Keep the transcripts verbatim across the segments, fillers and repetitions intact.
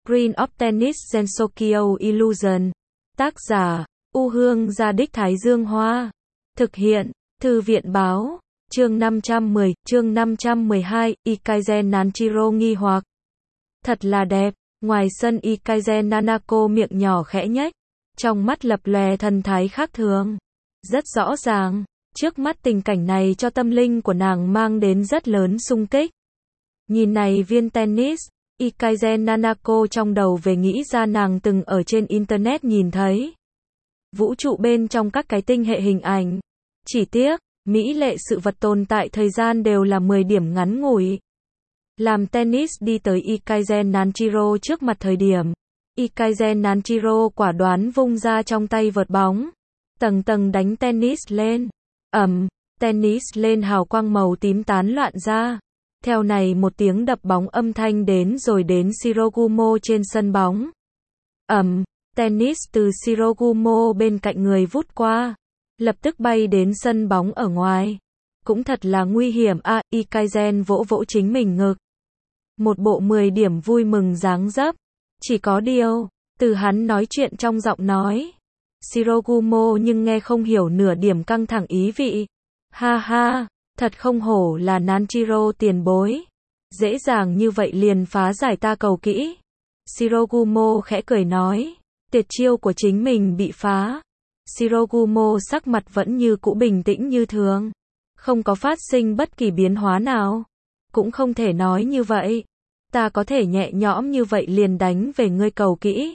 Green of Tennis Sensokyo Illusion. Tác giả, U Hương Gia Đích Thái Dương Hoa. Thực hiện, Thư viện Báo. Chương năm trăm mười, chương năm trăm mười hai, Ikaisen Nanjiro nghi hoặc. Thật là đẹp, ngoài sân Ikaisen Nanako miệng nhỏ khẽ nhếch, trong mắt lập lòe thần thái khác thường. Rất rõ ràng, trước mắt tình cảnh này cho tâm linh của nàng mang đến rất lớn xung kích. Nhìn này viên tennis, Ikaisen Nanako trong đầu về nghĩ ra nàng từng ở trên internet nhìn thấy. Vũ trụ bên trong các cái tinh hệ hình ảnh. Chỉ tiếc, mỹ lệ sự vật tồn tại thời gian đều là mười điểm ngắn ngủi. Làm tennis đi tới Ikaisen Nanjiro trước mặt thời điểm, Ikaisen Nanjiro quả đoán vung ra trong tay vợt bóng, tầng tầng đánh tennis lên. Ầm, tennis lên hào quang màu tím tán loạn ra. Theo này một tiếng đập bóng âm thanh đến rồi đến Shirogumo trên sân bóng. Ầm, tennis từ Shirogumo bên cạnh người vút qua, lập tức bay đến sân bóng ở ngoài. Cũng thật là nguy hiểm a, à, Ikaisen vỗ vỗ chính mình ngực. Một bộ mười điểm vui mừng dáng dấp. Chỉ có điều, từ hắn nói chuyện trong giọng nói, Shirogumo nhưng nghe không hiểu nửa điểm căng thẳng ý vị. Ha ha, thật không hổ là Nanjiro tiền bối. Dễ dàng như vậy liền phá giải ta cầu kỹ. Shirogumo khẽ cười nói, tuyệt chiêu của chính mình bị phá. Shirogumo sắc mặt vẫn như cũ bình tĩnh như thường, không có phát sinh bất kỳ biến hóa nào. Cũng không thể nói như vậy. Ta có thể nhẹ nhõm như vậy liền đánh về ngươi cầu kỹ.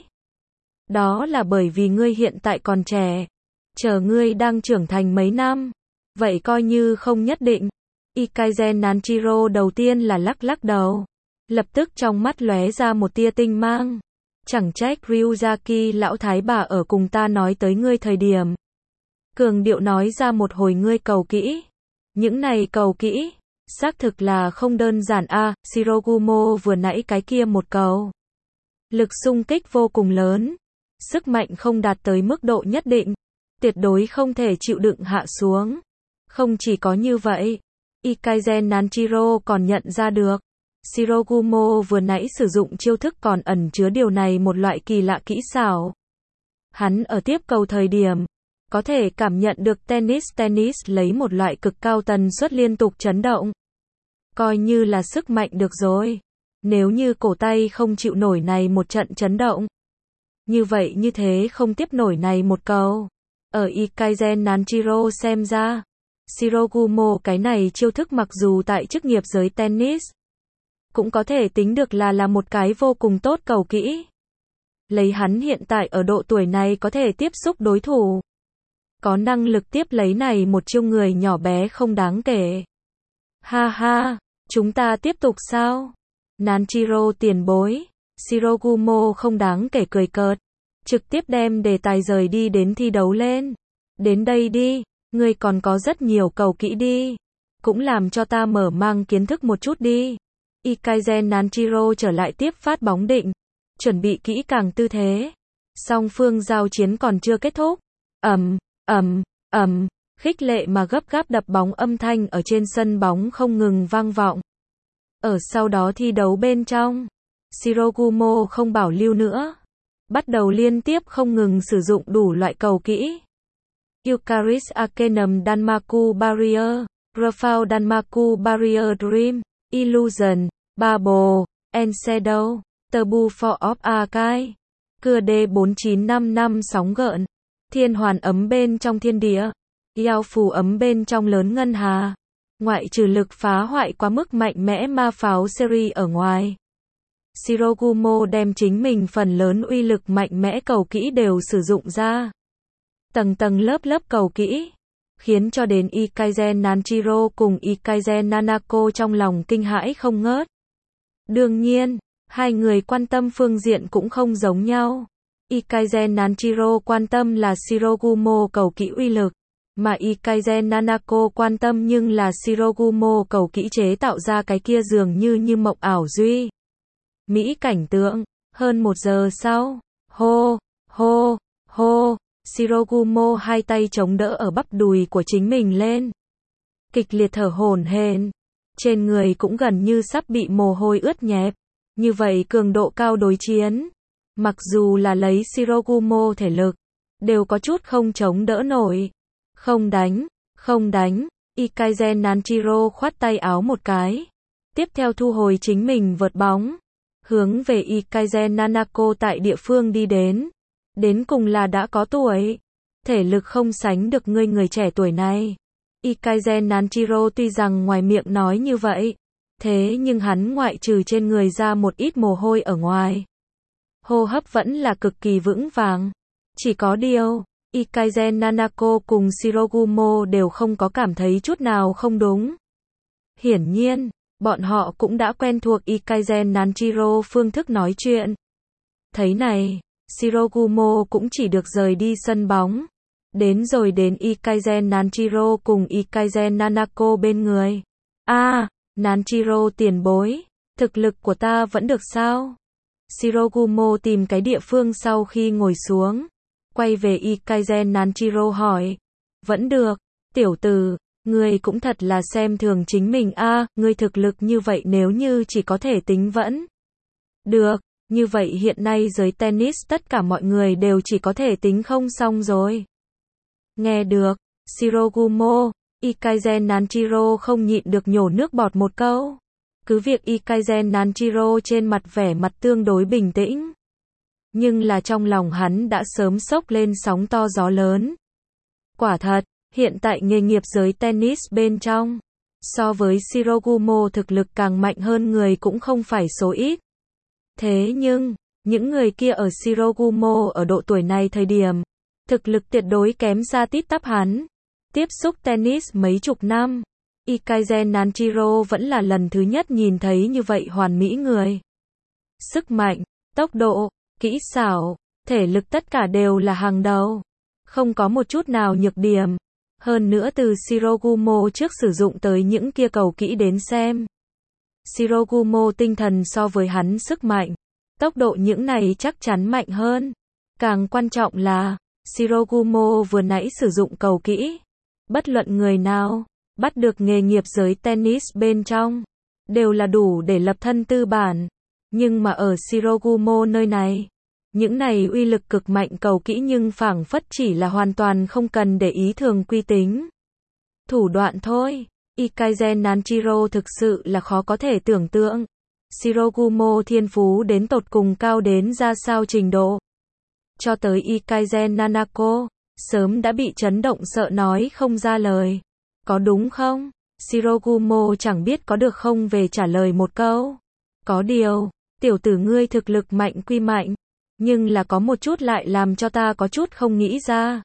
Đó là bởi vì ngươi hiện tại còn trẻ. Chờ ngươi đang trưởng thành mấy năm, vậy coi như không nhất định. Ikaisen Nanjiro đầu tiên là lắc lắc đầu, lập tức trong mắt lóe ra một tia tinh mang. Chẳng trách Ryuzaki lão thái bà ở cùng ta nói tới ngươi thời điểm, cường điệu nói ra một hồi ngươi cầu kỹ. Những này cầu kỹ, xác thực là không đơn giản a, à, Shirogumo vừa nãy cái kia một cầu. Lực xung kích vô cùng lớn, sức mạnh không đạt tới mức độ nhất định, tuyệt đối không thể chịu đựng hạ xuống. Không chỉ có như vậy, Ikaisen Nanjiro còn nhận ra được, Shirogumo vừa nãy sử dụng chiêu thức còn ẩn chứa điều này một loại kỳ lạ kỹ xảo. Hắn ở tiếp cầu thời điểm, có thể cảm nhận được tennis tennis lấy một loại cực cao tần suất liên tục chấn động. Coi như là sức mạnh được rồi. Nếu như cổ tay không chịu nổi này một trận chấn động, như vậy như thế không tiếp nổi này một cầu. Ở Ikaisen Nanjiro xem ra, Shirogumo cái này chiêu thức mặc dù tại chức nghiệp giới tennis, cũng có thể tính được là là một cái vô cùng tốt cầu kỹ. Lấy hắn hiện tại ở độ tuổi này có thể tiếp xúc đối thủ, có năng lực tiếp lấy này một chiêu người nhỏ bé không đáng kể. Ha ha, chúng ta tiếp tục sao? Nanjiro tiền bối. Shirogumo không đáng kể cười cợt, trực tiếp đem đề tài rời đi đến thi đấu lên. Đến đây đi, ngươi còn có rất nhiều cầu kỹ đi. Cũng làm cho ta mở mang kiến thức một chút đi. Ikaisen Nanjiro trở lại tiếp phát bóng định, chuẩn bị kỹ càng tư thế. Song phương giao chiến còn chưa kết thúc. Ầm, ầm, ầm, khích lệ mà gấp gáp đập bóng âm thanh ở trên sân bóng không ngừng vang vọng. Ở sau đó thi đấu bên trong, Shirogumo không bảo lưu nữa, bắt đầu liên tiếp không ngừng sử dụng đủ loại cầu kỹ. Eucharis Arcanum Danmaku Barrier, Rafale Danmaku Barrier Dream, Illusion, Bubble, and Shadow, Tabu for of Archive, Cưa D bốn chín năm năm sóng gợn, Thiên hoàn ấm bên trong thiên địa, Yao phù ấm bên trong lớn ngân hà. Ngoại trừ lực phá hoại quá mức mạnh mẽ ma pháo series ở ngoài, Shirogumo đem chính mình phần lớn uy lực mạnh mẽ cầu kỹ đều sử dụng ra. Tầng tầng lớp lớp cầu kỹ, khiến cho đến Ikaisen Nanjiro cùng Ikaisen Nanako trong lòng kinh hãi không ngớt. Đương nhiên, hai người quan tâm phương diện cũng không giống nhau. Ikaisen Nanjiro quan tâm là Shirogumo cầu kỹ uy lực, mà Ikaisen Nanako quan tâm nhưng là Shirogumo cầu kỹ chế tạo ra cái kia dường như như mộng ảo duy mỹ cảnh tượng. Hơn một giờ sau, hô, hô, hô, Shirogumo hai tay chống đỡ ở bắp đùi của chính mình lên, kịch liệt thở hổn hển, trên người cũng gần như sắp bị mồ hôi ướt nhẹp. Như vậy cường độ cao đối chiến, mặc dù là lấy Shirogumo thể lực, đều có chút không chống đỡ nổi. Không đánh, không đánh, Ikaisen Nanjiro khoát tay áo một cái. Tiếp theo thu hồi chính mình vợt bóng, hướng về Ikaisen Nanako tại địa phương đi đến. Đến cùng là đã có tuổi, thể lực không sánh được ngươi người trẻ tuổi này. Ikaisen Nanjiro tuy rằng ngoài miệng nói như vậy, thế nhưng hắn ngoại trừ trên người ra một ít mồ hôi ở ngoài, hô hấp vẫn là cực kỳ vững vàng. Chỉ có điều, Ikaisen Nanako cùng Shirogumo đều không có cảm thấy chút nào không đúng. Hiển nhiên, bọn họ cũng đã quen thuộc Ikaisen Nanjiro phương thức nói chuyện. Thấy này, Shirogumo cũng chỉ được rời đi sân bóng. Đến rồi đến Ikaisen Nanjiro cùng Ikaisen Nanako bên người. A, à, Nanjiro tiền bối, thực lực của ta vẫn được sao? Shirogumo tìm cái địa phương sau khi ngồi xuống, quay về Ikaisen Nanjiro hỏi. Vẫn được, tiểu tử, ngươi cũng thật là xem thường chính mình a, à, ngươi thực lực như vậy nếu như chỉ có thể tính vẫn được, như vậy hiện nay giới tennis tất cả mọi người đều chỉ có thể tính không xong rồi. Nghe được, Shirogumo, Ikaisen Nanjiro không nhịn được nhổ nước bọt một câu. Cứ việc Ikaisen Nanjiro trên mặt vẻ mặt tương đối bình tĩnh, nhưng là trong lòng hắn đã sớm sốc lên sóng to gió lớn. Quả thật, hiện tại nghề nghiệp giới tennis bên trong, so với Shirogumo thực lực càng mạnh hơn người cũng không phải số ít. Thế nhưng, những người kia ở Shirogumo ở độ tuổi này thời điểm, thực lực tuyệt đối kém xa tít tắp hắn. Tiếp xúc tennis mấy chục năm, Ikaisen Nanjiro vẫn là lần thứ nhất nhìn thấy như vậy hoàn mỹ người. Sức mạnh, tốc độ, kỹ xảo, thể lực tất cả đều là hàng đầu. Không có một chút nào nhược điểm. Hơn nữa từ Shirogumo trước sử dụng tới những kia cầu kỹ đến xem, Shirogumo tinh thần so với hắn sức mạnh, tốc độ những này chắc chắn mạnh hơn. Càng quan trọng là, Shirogumo vừa nãy sử dụng cầu kỹ. Bất luận người nào, bắt được nghề nghiệp giới tennis bên trong, đều là đủ để lập thân tư bản. Nhưng mà ở Shirogumo nơi này, những này uy lực cực mạnh cầu kỹ nhưng phảng phất chỉ là hoàn toàn không cần để ý thường quy tính. Thủ đoạn thôi, Ikaisen Nanjiro thực sự là khó có thể tưởng tượng. Shirogumo thiên phú đến tột cùng cao đến ra sao trình độ. Cho tới Ikaisen Nanako, sớm đã bị chấn động sợ nói không ra lời. Có đúng không? Shirogumo chẳng biết có được không về trả lời một câu. Có điều, tiểu tử ngươi thực lực mạnh quy mạnh, nhưng là có một chút lại làm cho ta có chút không nghĩ ra.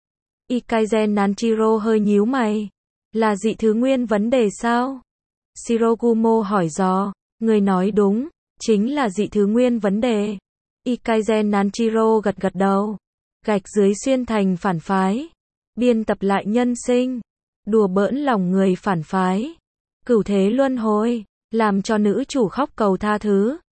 Ikaisen Nanjiro hơi nhíu mày. Là dị thứ nguyên vấn đề sao? Shirogumo hỏi dò. Người nói đúng, chính là dị thứ nguyên vấn đề. Ikaisen Nanjiro gật gật đầu. Gạch dưới xuyên thành phản phái. Biên tập lại nhân sinh. Đùa bỡn lòng người phản phái. Cửu thế luân hồi. Làm cho nữ chủ khóc cầu tha thứ.